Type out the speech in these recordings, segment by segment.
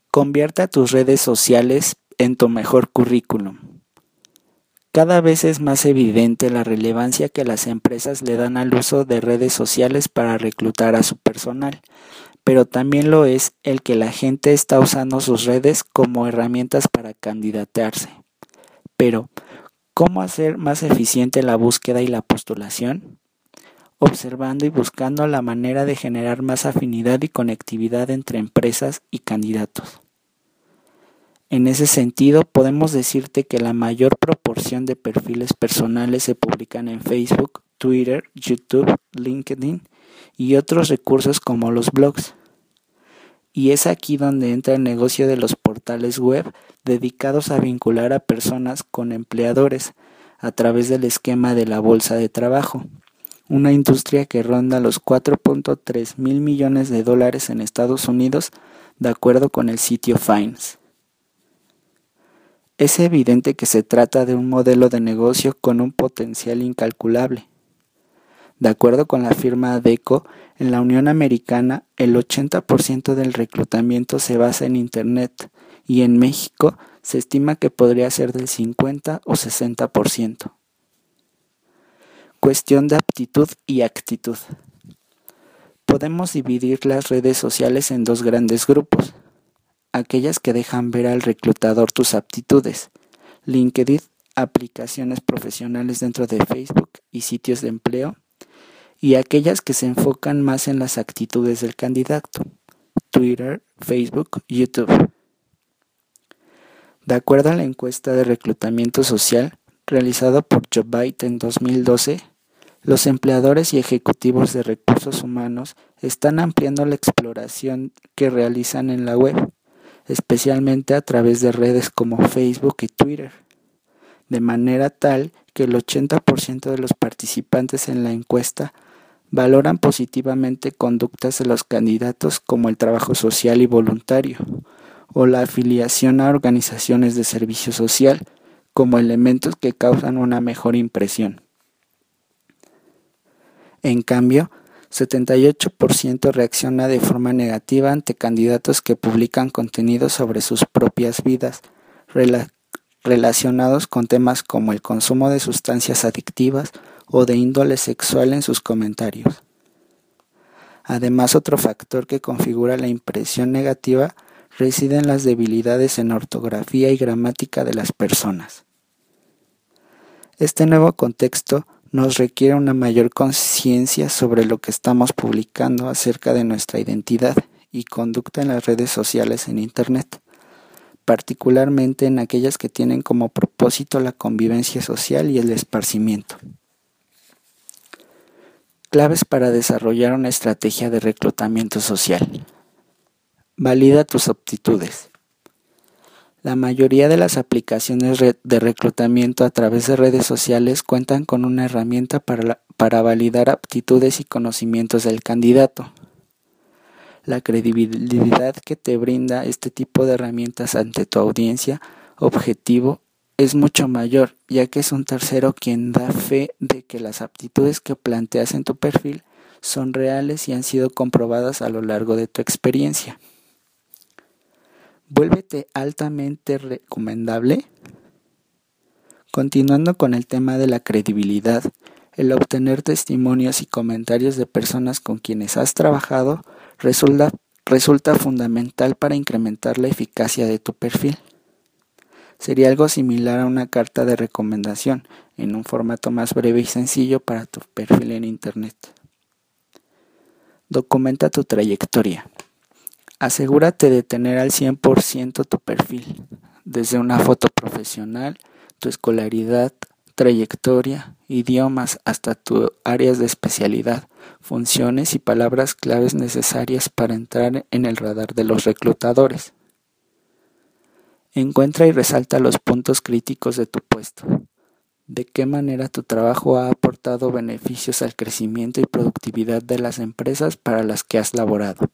Convierte a tus redes sociales en tu mejor currículum. Cada vez es más evidente la relevancia que las empresas le dan al uso de redes sociales para reclutar a su personal, pero también lo es el que la gente está usando sus redes como herramientas para candidatearse. Pero, ¿cómo hacer más eficiente la búsqueda y la postulación? Observando y buscando la manera de generar más afinidad y conectividad entre empresas y candidatos. En ese sentido, podemos decirte que la mayor proporción de perfiles personales se publican en Facebook, Twitter, YouTube, LinkedIn y otros recursos como los blogs. Y es aquí donde entra el negocio de los portales web dedicados a vincular a personas con empleadores a través del esquema de la bolsa de trabajo, una industria que ronda los 4.3 mil millones de dólares en Estados Unidos, de acuerdo con el sitio Finance. Es evidente que se trata de un modelo de negocio con un potencial incalculable. De acuerdo con la firma Adecco, en la Unión Americana el 80% del reclutamiento se basa en Internet y en México se estima que podría ser del 50 o 60%. Cuestión de aptitud y actitud. Podemos dividir las redes sociales en dos grandes grupos. Aquellas que dejan ver al reclutador tus aptitudes, LinkedIn, aplicaciones profesionales dentro de Facebook y sitios de empleo, y aquellas que se enfocan más en las actitudes del candidato, Twitter, Facebook, YouTube. De acuerdo a la encuesta de reclutamiento social realizada por Jobbyte en 2012, los empleadores y ejecutivos de recursos humanos están ampliando la exploración que realizan en la web, especialmente a través de redes como Facebook y Twitter, de manera tal que el 80% de los participantes en la encuesta valoran positivamente conductas de los candidatos como el trabajo social y voluntario, o la afiliación a organizaciones de servicio social como elementos que causan una mejor impresión. En cambio, 78% reacciona de forma negativa ante candidatos que publican contenido sobre sus propias vidas, relacionados con temas como el consumo de sustancias adictivas o de índole sexual en sus comentarios. Además, otro factor que configura la impresión negativa reside en las debilidades en ortografía y gramática de las personas. Este nuevo contexto nos requiere una mayor conciencia sobre lo que estamos publicando acerca de nuestra identidad y conducta en las redes sociales en Internet, particularmente en aquellas que tienen como propósito la convivencia social y el esparcimiento. Claves para desarrollar una estrategia de reclutamiento social. Valida tus aptitudes. La mayoría de las aplicaciones de reclutamiento a través de redes sociales cuentan con una herramienta para validar aptitudes y conocimientos del candidato. La credibilidad que te brinda este tipo de herramientas ante tu audiencia objetivo es mucho mayor, ya que es un tercero quien da fe de que las aptitudes que planteas en tu perfil son reales y han sido comprobadas a lo largo de tu experiencia. Vuélvete altamente recomendable. Continuando con el tema de la credibilidad, el obtener testimonios y comentarios de personas con quienes has trabajado resulta fundamental para incrementar la eficacia de tu perfil. Sería algo similar a una carta de recomendación, en un formato más breve y sencillo para tu perfil en Internet. Documenta tu trayectoria. Asegúrate de tener al 100% tu perfil, desde una foto profesional, tu escolaridad, trayectoria, idiomas, hasta tus áreas de especialidad, funciones y palabras claves necesarias para entrar en el radar de los reclutadores. Encuentra y resalta los puntos críticos de tu puesto. ¿De qué manera tu trabajo ha aportado beneficios al crecimiento y productividad de las empresas para las que has laborado?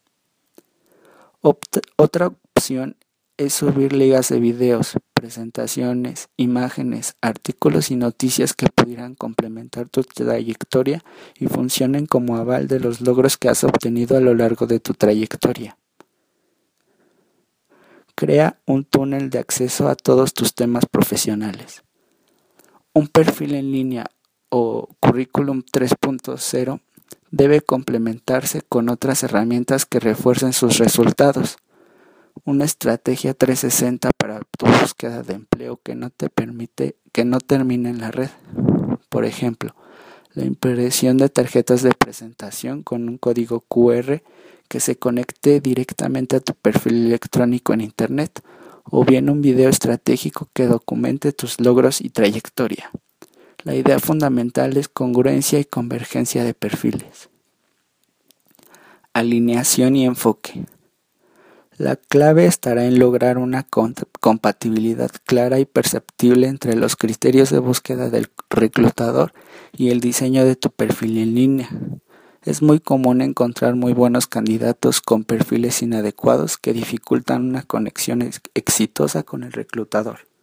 Otra opción es subir ligas de videos, presentaciones, imágenes, artículos y noticias que pudieran complementar tu trayectoria y funcionen como aval de los logros que has obtenido a lo largo de tu trayectoria. Crea un túnel de acceso a todos tus temas profesionales. Un perfil en línea o currículum 3.0 debe complementarse con otras herramientas que refuercen sus resultados. Una estrategia 360 para tu búsqueda de empleo que no termine en la red. Por ejemplo, la impresión de tarjetas de presentación con un código QR que se conecte directamente a tu perfil electrónico en Internet, o bien un video estratégico que documente tus logros y trayectoria. La idea fundamental es congruencia y convergencia de perfiles. Alineación y enfoque. La clave estará en lograr una compatibilidad clara y perceptible entre los criterios de búsqueda del reclutador y el diseño de tu perfil en línea. Es muy común encontrar muy buenos candidatos con perfiles inadecuados que dificultan una conexión exitosa con el reclutador.